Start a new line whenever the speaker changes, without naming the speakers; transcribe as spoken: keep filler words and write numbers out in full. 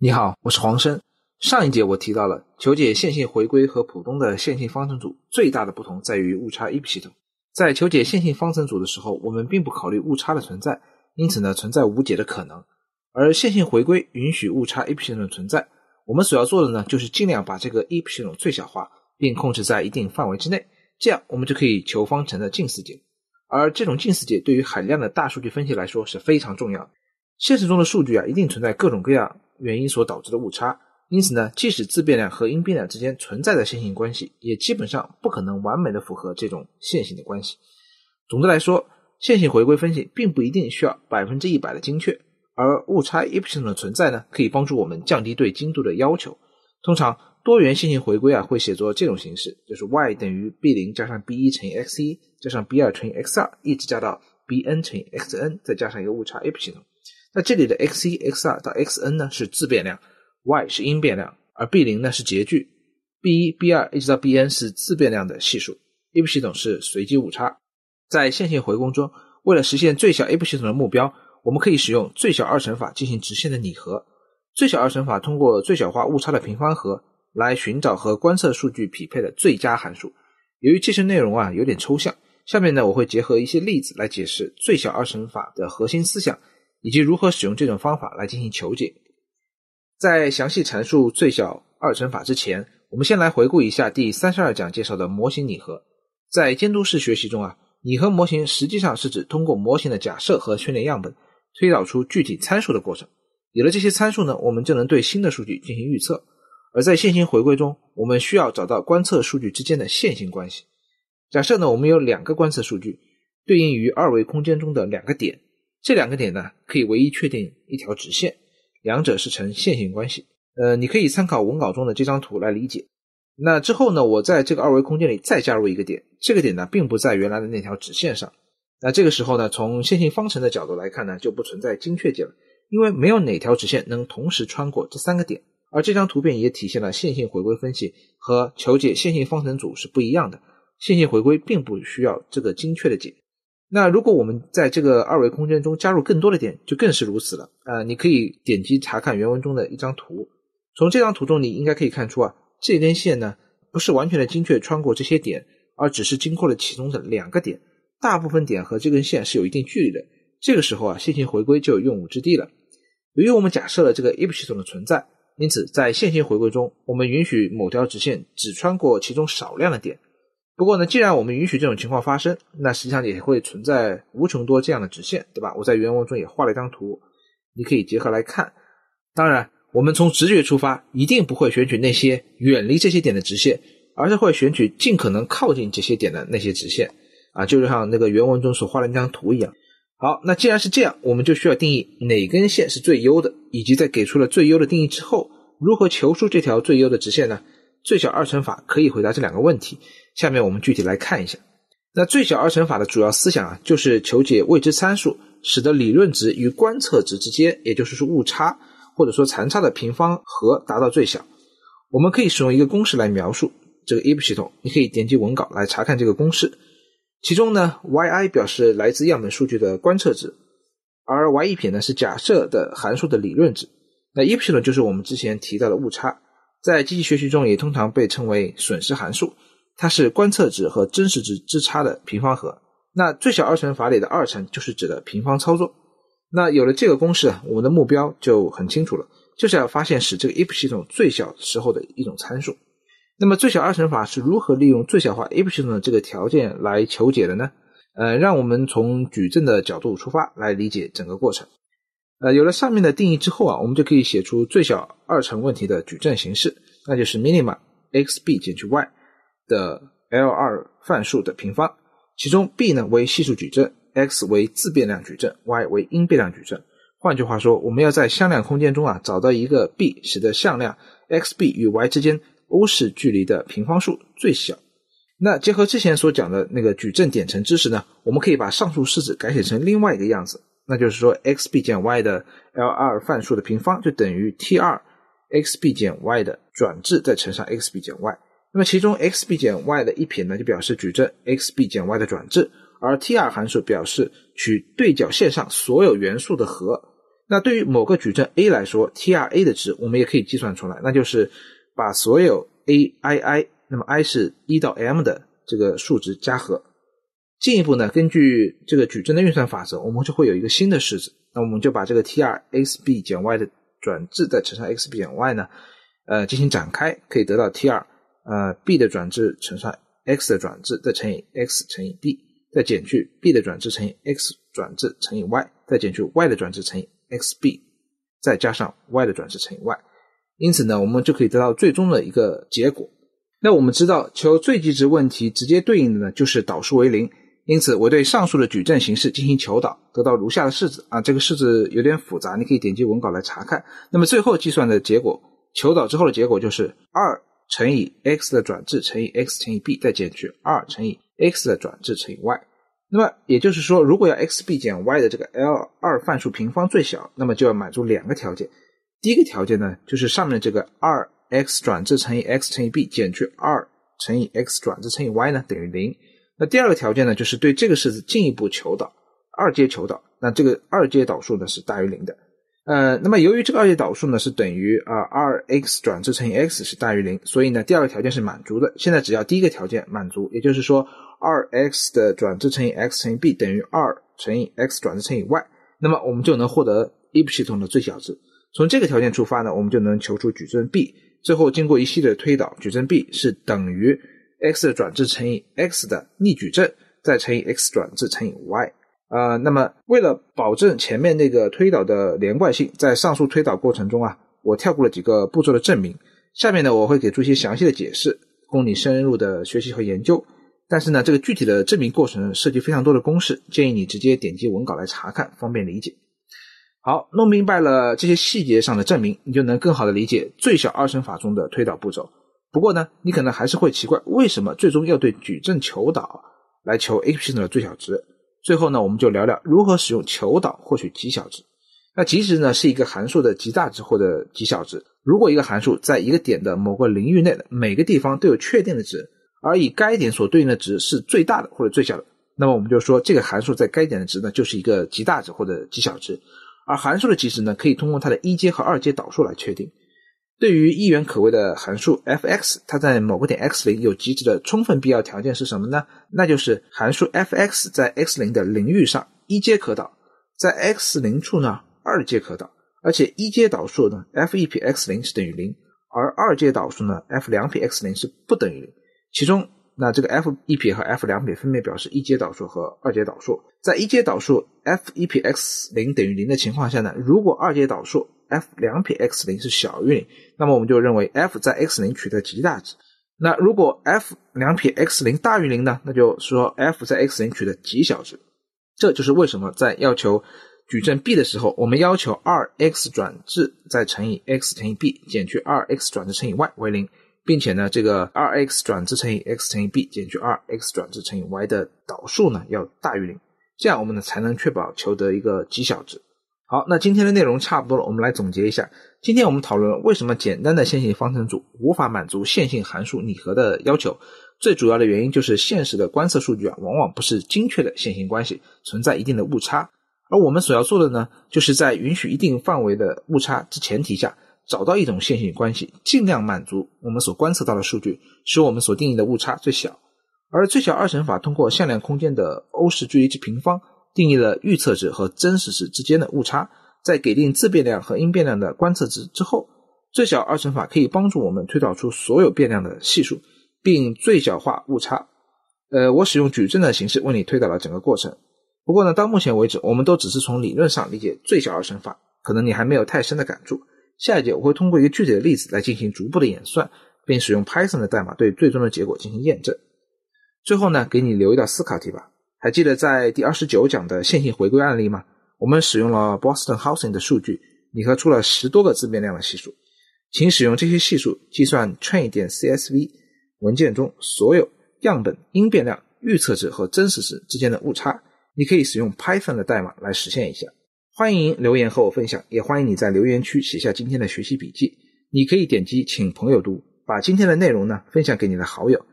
你好，我是黄生。上一节我提到了求解线性回归和普通的线性方程组最大的不同在于误差 E P 系统。在求解线性方程组的时候，我们并不考虑误差的存在，因此呢存在无解的可能。而线性回归允许误差 E P 系统的存在，我们所要做的呢就是尽量把这个 E P 系统最小化，并控制在一定范围之内，这样我们就可以求方程的近似解。而这种近似解对于海量的大数据分析来说是非常重要的。现实中的数据啊，一定存在各种各样原因所导致的误差，因此呢，即使自变量和因变量之间存在的线性关系，也基本上不可能完美的符合这种线性的关系。总的来说，线性回归分析并不一定需要百分之一百的精确，而误差 E P 系统的存在呢，可以帮助我们降低对精度的要求。通常多元线性回归啊，会写作这种形式，就是 y 等于 b 零 加上 b 一 乘以 x 一 加上 b 二 乘以 x 二 一直加到 bn 乘以 xn 再加上一个误差 E P 系统。那这里的 x 一 x 二 到 xn 呢是自变量， y 是因变量，而 b 零 呢是截距， b 一 b 二 一直到 bn 是自变量的系数， E P 系统是随机误差。在线性回归中，为了实现最小 E P 系统的目标，我们可以使用最小二乘法进行直线的拟合。最小二乘法通过最小化误差的平方和来寻找和观测数据匹配的最佳函数。由于这些内容啊有点抽象，下面呢我会结合一些例子来解释最小二乘法的核心思想，以及如何使用这种方法来进行求解。在详细阐述最小二乘法之前，我们先来回顾一下第三十二讲介绍的模型拟合。在监督式学习中啊，拟合模型实际上是指通过模型的假设和训练样本，推导出具体参数的过程。有了这些参数呢，我们就能对新的数据进行预测。而在线性回归中，我们需要找到观测数据之间的线性关系。假设呢，我们有两个观测数据，对应于二维空间中的两个点，这两个点呢，可以唯一确定一条直线，两者是呈线性关系。呃，你可以参考文稿中的这张图来理解。那之后呢，我在这个二维空间里再加入一个点，这个点呢，并不在原来的那条直线上。那这个时候呢，从线性方程的角度来看呢，就不存在精确解了，因为没有哪条直线能同时穿过这三个点。而这张图片也体现了线性回归分析和求解线性方程组是不一样的。线性回归并不需要这个精确的解。那如果我们在这个二维空间中加入更多的点，就更是如此了。呃，你可以点击查看原文中的一张图。从这张图中你应该可以看出啊，这根线呢不是完全的精确穿过这些点，而只是经过了其中的两个点。大部分点和这根线是有一定距离的。这个时候啊，线性回归就有用武之地了。由于我们假设了这个 E P 系统的存在，因此在线性回归中，我们允许某条直线只穿过其中少量的点。不过呢，既然我们允许这种情况发生，那实际上也会存在无穷多这样的直线，对吧？我在原文中也画了一张图，你可以结合来看。当然，我们从直觉出发，一定不会选取那些远离这些点的直线，而是会选取尽可能靠近这些点的那些直线啊，就像那个原文中所画的那张图一样。好，那既然是这样，我们就需要定义哪根线是最优的，以及在给出了最优的定义之后，如何求出这条最优的直线呢？最小二乘法可以回答这两个问题，下面我们具体来看一下。那最小二乘法的主要思想啊，就是求解未知参数，使得理论值与观测值之间，也就是说误差或者说残差的平方和达到最小。我们可以使用一个公式来描述这个 E P 系统，你可以点击文稿来查看这个公式。其中呢 yi 表示来自样本数据的观测值，而 yi 撇呢是假设的函数的理论值。那 E P 系统就是我们之前提到的误差，在机器学习中也通常被称为损失函数，它是观测值和真实值之差的平方和。那最小二乘法里的二乘就是指的平方操作。那有了这个公式啊，我们的目标就很清楚了，就是要发现使这个 E P 系统最小时候的一种参数。那么最小二乘法是如何利用最小化 E P 系统的这个条件来求解的呢？呃，让我们从矩阵的角度出发来理解整个过程。呃，有了上面的定义之后啊，我们就可以写出最小二乘问题的矩阵形式，那就是 minima xb 减去 y 的 L 二 范数的平方，其中 b 呢为系数矩阵， x 为自变量矩阵， y 为因变量矩阵。换句话说，我们要在向量空间中啊找到一个 b， 使得向量 xb 与 y 之间欧式距离的平方数最小。那结合之前所讲的那个矩阵点乘知识呢，我们可以把上述式子改写成另外一个样子，那就是说 xb 减 y 的 L 二 范数的平方就等于 T 二 xb 减 y 的转置再乘上 xb 减 y。那么其中 xb 减 y 的一撇呢，就表示矩阵 xb 减 y 的转置，而 T 二 函数表示取对角线上所有元素的和。 那对于某个矩阵 A 来说 T R A 的值我们也可以计算出来，那就是把所有 A I I， 那么 I 是一到 M 的这个数值加和。进一步呢，根据这个矩阵的运算法则，我们就会有一个新的式子，那我们就把这个 T R X B 减 Y 的转置再乘上 X B 减 Y 呢呃进行展开，可以得到 T R 呃 B 的转置乘上 X 的转置再乘以 X 乘以 B， 再减去 B 的转置乘以 X 转置乘以 Y， 再减去 Y 的转置乘以 X B， 再加上 Y 的转置乘以 Y。 因此呢，我们就可以得到最终的一个结果。那我们知道求最极值问题直接对应的呢就是导数为零，因此我对上述的矩阵形式进行求导，得到如下的式子啊，这个式子有点复杂，你可以点击文稿来查看。那么最后计算的结果，求导之后的结果就是二乘以 x 的转置乘以 x 乘以 b， 再减去二乘以 x 的转置乘以 y。 那么也就是说，如果要 xb 减 y 的这个 L 二 范数平方最小，那么就要满足两个条件。第一个条件呢，就是上面这个 二 x 转置乘以 x 乘以 b 减去二乘以 x 转置乘以 y 呢等于零。那第二个条件呢，就是对这个式子进一步求导，二阶求导，那这个二阶导数呢是大于零的。呃，那么由于这个二阶导数呢是等于呃 二 x 转置乘以 x 是大于零，所以呢第二个条件是满足的。现在只要第一个条件满足，也就是说 二 x 的转置乘以 x 乘以 b 等于二乘以 x 转置乘以 y， 那么我们就能获得 I P 系统的最小值。从这个条件出发呢，我们就能求出矩阵 B， 最后经过一系列的推导，矩阵 B 是等于 x 的转置乘以 x 的逆矩阵再乘以 x 转置乘以 y。呃，那么为了保证前面那个推导的连贯性，在上述推导过程中啊，我跳过了几个步骤的证明。下面呢，我会给出一些详细的解释，供你深入的学习和研究。但是呢，这个具体的证明过程涉及非常多的公式，建议你直接点击文稿来查看，方便理解。好，弄明白了这些细节上的证明，你就能更好的理解最小二乘法中的推导步骤。不过呢，你可能还是会奇怪，为什么最终要对矩阵求导来求 A P 系统的最小值？最后呢，我们就聊聊如何使用求导获取极小值。那极值呢，是一个函数的极大值或者极小值。如果一个函数在一个点的某个领域内的每个地方都有确定的值，而以该点所对应的值是最大的或者最小的，那么我们就说这个函数在该点的值呢就是一个极大值或者极小值。而函数的极值呢，可以通过它的一阶和二阶导数来确定。对于一元可微的函数 f(x), 它在某个点 x 零 有极值的充分必要条件是什么呢？那就是函数 f(x) 在 x 零 的领域上一阶可导，在 x 零 处呢二阶可导，而且一阶导数呢 f 一撇 x 零 是等于零，而二阶导数呢 f 两撇 x 零 是不等于零。其中那这个 f 一撇和 f 两撇分别表示一阶导数和二阶导数。在一阶导数 f 一撇 x 零 等于零的情况下呢，如果二阶导数 f 两撇 x 零 是小于零，那么我们就认为 f 在 x 零 取得极大值。那如果 f 两撇 x 零 大于零呢，那就说 f 在 x 零 取得极小值。这就是为什么在要求矩阵 B 的时候，我们要求 二 x 转置再乘以 x 乘以 b 减去 二 x 转置乘以 y 为零，并且呢这个 二 x 转置乘以 x 乘以 b 减去 二 x 转置乘以 y 的导数呢要大于零，这样我们呢才能确保求得一个极小值。好，那今天的内容差不多了，我们来总结一下。今天我们讨论了为什么简单的线性方程组无法满足线性函数拟合的要求。最主要的原因就是现实的观测数据啊，往往不是精确的线性关系，存在一定的误差。而我们所要做的呢，就是在允许一定范围的误差之前提下，找到一种线性关系，尽量满足我们所观测到的数据，使我们所定义的误差最小。而最小二乘法通过向量空间的欧式距离之平方，定义了预测值和真实值之间的误差，在给定自变量和因变量的观测值之后，最小二乘法可以帮助我们推导出所有变量的系数，并最小化误差。呃，我使用矩阵的形式为你推导了整个过程。不过呢，到目前为止，我们都只是从理论上理解最小二乘法，可能你还没有太深的感触。下一节我会通过一个具体的例子来进行逐步的演算，并使用 Python 的代码对最终的结果进行验证。最后呢，给你留一道思考题吧。还记得在第二十九讲的线性回归案例吗？我们使用了 Boston Housing 的数据，拟合出了十多个自变量的系数。请使用这些系数计算 train.csv 文件中所有样本因变量、预测值和真实值之间的误差。你可以使用 Python 的代码来实现一下。欢迎留言和我分享，也欢迎你在留言区写下今天的学习笔记。你可以点击请朋友读，把今天的内容呢分享给你的好友。